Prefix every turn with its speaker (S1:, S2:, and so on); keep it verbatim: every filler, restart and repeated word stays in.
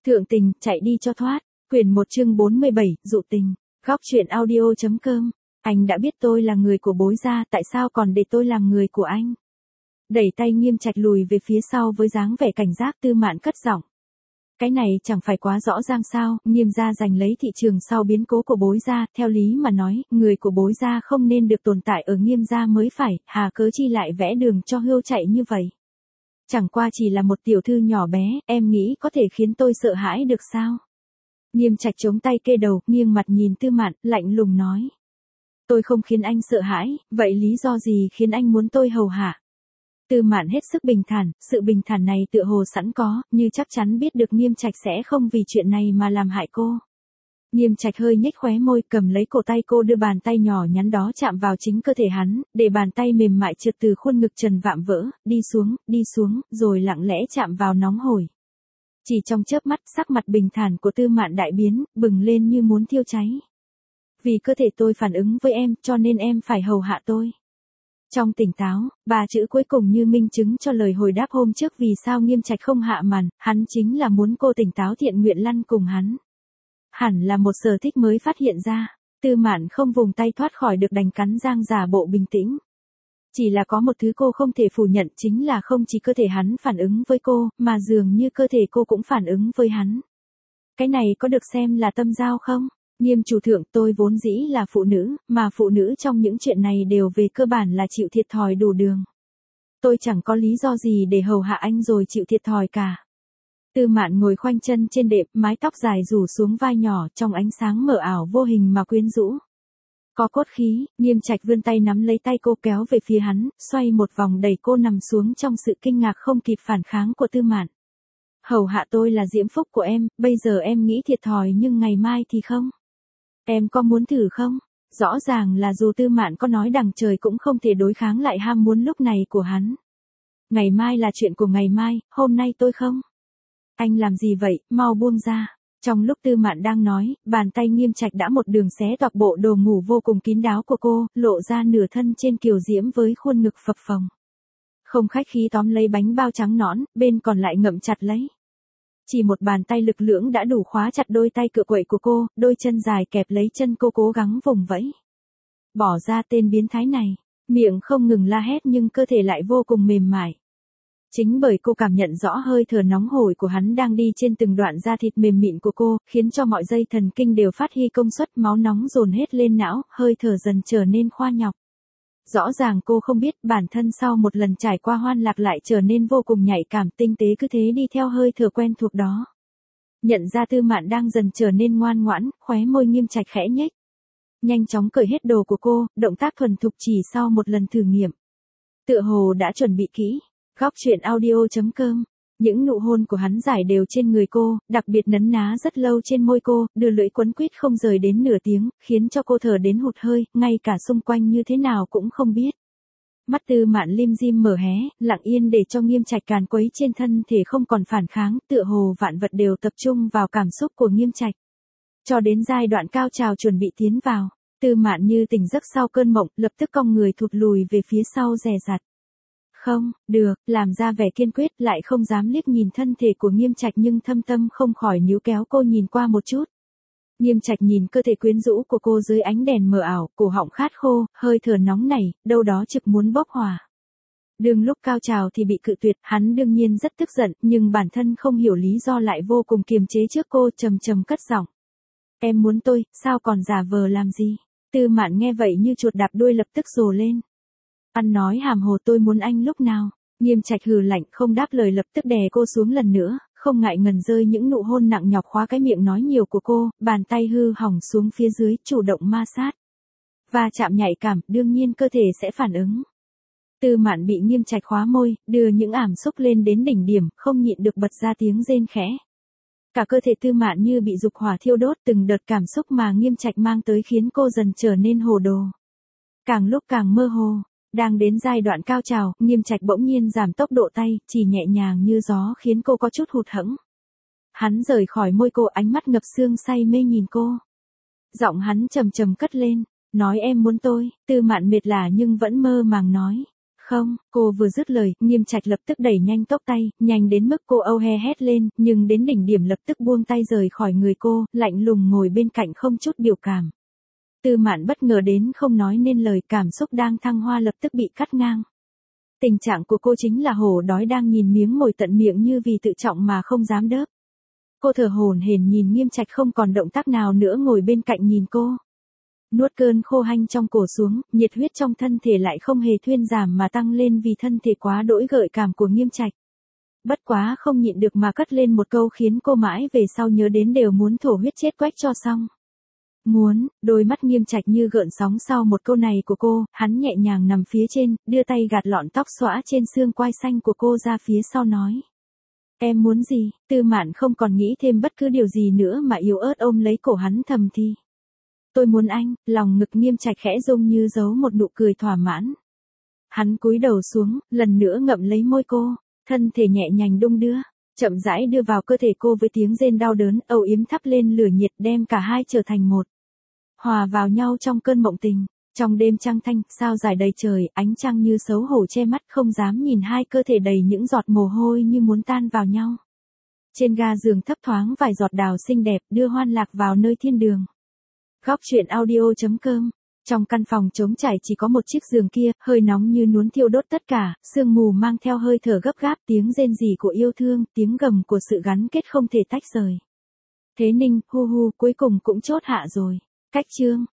S1: Thượng tình, chạy đi cho thoát. Quyển một chương bốn mươi bảy, dụ tình. Góc truyện audio.com. Anh đã biết tôi là người của bối gia, tại sao còn để tôi làm người của anh? Đẩy tay Nghiêm Trạch lùi về phía sau với dáng vẻ cảnh giác. Tư Mạn cất giọng. Cái này chẳng phải quá rõ ràng sao? Nghiêm gia giành lấy thị trường sau biến cố của bối gia, theo lý mà nói, người của bối gia không nên được tồn tại ở Nghiêm gia mới phải, hà cớ chi lại vẽ đường cho hươu chạy như vậy? Chẳng qua chỉ là một tiểu thư nhỏ bé, em nghĩ có thể khiến tôi sợ hãi được sao? Nghiêm Trạch chống tay kê đầu, nghiêng mặt nhìn Tư Mạn, lạnh lùng nói. Tôi không khiến anh sợ hãi, vậy lý do gì khiến anh muốn tôi hầu hạ? Tư Mạn hết sức bình thản, sự bình thản này tựa hồ sẵn có, như chắc chắn biết được Nghiêm Trạch sẽ không vì chuyện này mà làm hại cô. Nghiêm Trạch hơi nhếch khóe môi, cầm lấy cổ tay cô, đưa bàn tay nhỏ nhắn đó chạm vào chính cơ thể hắn, để bàn tay mềm mại trượt từ khuôn ngực trần vạm vỡ, đi xuống, đi xuống, rồi lặng lẽ chạm vào nóng hổi. Chỉ trong chớp mắt, sắc mặt bình thản của Tư Mạn đại biến, bừng lên như muốn thiêu cháy. Vì cơ thể tôi phản ứng với em, cho nên em phải hầu hạ tôi. Trong tỉnh táo, ba chữ cuối cùng như minh chứng cho lời hồi đáp hôm trước vì sao Nghiêm Trạch không hạ màn, hắn chính là muốn cô tỉnh táo thiện nguyện lăn cùng hắn. Hẳn là một sở thích mới phát hiện ra, Tư Mạn không vùng tay thoát khỏi được đành cắn răng giả bộ bình tĩnh. Chỉ là có một thứ cô không thể phủ nhận chính là không chỉ cơ thể hắn phản ứng với cô, mà dường như cơ thể cô cũng phản ứng với hắn. Cái này có được xem là tâm giao không? Nghiêm chủ thượng, tôi vốn dĩ là phụ nữ, mà phụ nữ trong những chuyện này đều về cơ bản là chịu thiệt thòi đủ đường. Tôi chẳng có lý do gì để hầu hạ anh rồi chịu thiệt thòi cả. Tư Mạn ngồi khoanh chân trên đệm, mái tóc dài rủ xuống vai nhỏ, trong ánh sáng mờ ảo vô hình mà quyến rũ. Có cốt khí, Nghiêm Trạch vươn tay nắm lấy tay cô kéo về phía hắn, xoay một vòng đẩy cô nằm xuống trong sự kinh ngạc không kịp phản kháng của Tư Mạn. Hầu hạ tôi là diễm phúc của em, bây giờ em nghĩ thiệt thòi nhưng ngày mai thì không. Em có muốn thử không? Rõ ràng là dù Tư Mạn có nói đằng trời cũng không thể đối kháng lại ham muốn lúc này của hắn. Ngày mai là chuyện của ngày mai, hôm nay tôi không. Anh làm gì vậy, mau buông ra. Trong lúc Tư Mạn đang nói, bàn tay Nghiêm Trạch đã một đường xé toạc bộ đồ ngủ vô cùng kín đáo của cô, lộ ra nửa thân trên kiều diễm với khuôn ngực phập phồng. Không khách khí tóm lấy bánh bao trắng nõn, bên còn lại ngậm chặt lấy. Chỉ một bàn tay lực lưỡng đã đủ khóa chặt đôi tay cựa quậy của cô, đôi chân dài kẹp lấy chân cô cố gắng vùng vẫy. Bỏ ra tên biến thái này, miệng không ngừng la hét nhưng cơ thể lại vô cùng mềm mại. Chính bởi cô cảm nhận rõ hơi thở nóng hổi của hắn đang đi trên từng đoạn da thịt mềm mịn của cô, khiến cho mọi dây thần kinh đều phát huy công suất, máu nóng dồn hết lên não, hơi thở dần trở nên khoa nhọc. Rõ ràng cô không biết bản thân sau một lần trải qua hoan lạc lại trở nên vô cùng nhạy cảm, tinh tế cứ thế đi theo hơi thở quen thuộc đó. Nhận ra Tư Mạn đang dần trở nên ngoan ngoãn, khóe môi Nghiêm Trạch khẽ nhếch. Nhanh chóng cởi hết đồ của cô, động tác thuần thục chỉ sau một lần thử nghiệm. Tựa hồ đã chuẩn bị kỹ. Góc truyện audio.com. Những nụ hôn của hắn rải đều trên người cô, đặc biệt nấn ná rất lâu trên môi cô, đưa lưỡi quấn quýt không rời đến nửa tiếng, khiến cho cô thở đến hụt hơi, ngay cả xung quanh như thế nào cũng không biết. Mắt Tư Mạn lim dim mở hé, lặng yên để cho Nghiêm Trạch càn quấy trên thân thể không còn phản kháng, tựa hồ vạn vật đều tập trung vào cảm xúc của Nghiêm Trạch. Cho đến giai đoạn cao trào chuẩn bị tiến vào, Tư Mạn như tỉnh giấc sau cơn mộng, lập tức cong người thụt lùi về phía sau dè dặt. Không, được, làm ra vẻ kiên quyết, lại không dám liếc nhìn thân thể của Nghiêm Trạch nhưng thâm tâm không khỏi níu kéo cô nhìn qua một chút. Nghiêm Trạch nhìn cơ thể quyến rũ của cô dưới ánh đèn mờ ảo, cổ họng khát khô, hơi thở nóng nảy, đâu đó trực muốn bốc hỏa. Đường lúc cao trào thì bị cự tuyệt, hắn đương nhiên rất tức giận, nhưng bản thân không hiểu lý do lại vô cùng kiềm chế trước cô, trầm trầm cất giọng. Em muốn tôi, sao còn giả vờ làm gì? Tư Mạn nghe vậy như chuột đạp đuôi lập tức rồ lên. Ăn nói hàm hồ, tôi muốn anh lúc nào? Nghiêm Trạch hừ lạnh không đáp lời, lập tức đè cô xuống lần nữa, không ngại ngần rơi những nụ hôn nặng nhọc khóa cái miệng nói nhiều của cô, bàn tay hư hỏng xuống phía dưới, chủ động ma sát. Và chạm nhạy cảm, đương nhiên cơ thể sẽ phản ứng. Tư Mạn bị Nghiêm Trạch khóa môi, đưa những ảm xúc lên đến đỉnh điểm, không nhịn được bật ra tiếng rên khẽ. Cả cơ thể Tư Mạn như bị dục hỏa thiêu đốt, từng đợt cảm xúc mà Nghiêm Trạch mang tới khiến cô dần trở nên hồ đồ. Càng lúc càng mơ hồ. Đang đến giai đoạn cao trào, Nghiêm Trạch bỗng nhiên giảm tốc độ tay, chỉ nhẹ nhàng như gió khiến cô có chút hụt hẫng. Hắn rời khỏi môi cô, ánh mắt ngập sương say mê nhìn cô. Giọng hắn trầm trầm cất lên, nói em muốn tôi. Tư Mạn mệt lả nhưng vẫn mơ màng nói. Không, cô vừa dứt lời, Nghiêm Trạch lập tức đẩy nhanh tốc tay, nhanh đến mức cô âu he hét lên, nhưng đến đỉnh điểm lập tức buông tay rời khỏi người cô, lạnh lùng ngồi bên cạnh không chút biểu cảm. Tư Mạn bất ngờ đến không nói nên lời, cảm xúc đang thăng hoa lập tức bị cắt ngang. Tình trạng của cô chính là hổ đói đang nhìn miếng mồi tận miệng như vì tự trọng mà không dám đớp. Cô thở hổn hển nhìn Nghiêm Trạch không còn động tác nào nữa ngồi bên cạnh nhìn cô. Nuốt cơn khô hanh trong cổ xuống, nhiệt huyết trong thân thể lại không hề thuyên giảm mà tăng lên vì thân thể quá đỗi gợi cảm của Nghiêm Trạch. Bất quá không nhịn được mà cất lên một câu khiến cô mãi về sau nhớ đến đều muốn thổ huyết chết quách cho xong. Muốn, đôi mắt Nghiêm Trạch như gợn sóng sau một câu này của cô, hắn nhẹ nhàng nằm phía trên, đưa tay gạt lọn tóc xõa trên xương quai xanh của cô ra phía sau nói. Em muốn gì? Tư Mạn không còn nghĩ thêm bất cứ điều gì nữa mà yếu ớt ôm lấy cổ hắn thầm thì. Tôi muốn anh, lòng ngực Nghiêm Trạch khẽ rung như giấu một nụ cười thỏa mãn. Hắn cúi đầu xuống, lần nữa ngậm lấy môi cô, thân thể nhẹ nhàng đung đưa, chậm rãi đưa vào cơ thể cô với tiếng rên đau đớn, âu yếm thắp lên lửa nhiệt đem cả hai trở thành một. Hòa vào nhau trong cơn mộng tình, trong đêm trăng thanh, sao dài đầy trời, ánh trăng như xấu hổ che mắt không dám nhìn hai cơ thể đầy những giọt mồ hôi như muốn tan vào nhau. Trên ga giường thấp thoáng vài giọt đào xinh đẹp đưa Hoan Lạc vào nơi thiên đường. Góc truyện audio chấm com. Trong căn phòng trống trải chỉ có một chiếc giường kia, hơi nóng như muốn thiêu đốt tất cả, sương mù mang theo hơi thở gấp gáp, tiếng rên rỉ của yêu thương, tiếng gầm của sự gắn kết không thể tách rời. Thế Ninh, hu hu, cuối cùng cũng chốt hạ rồi. Cách chương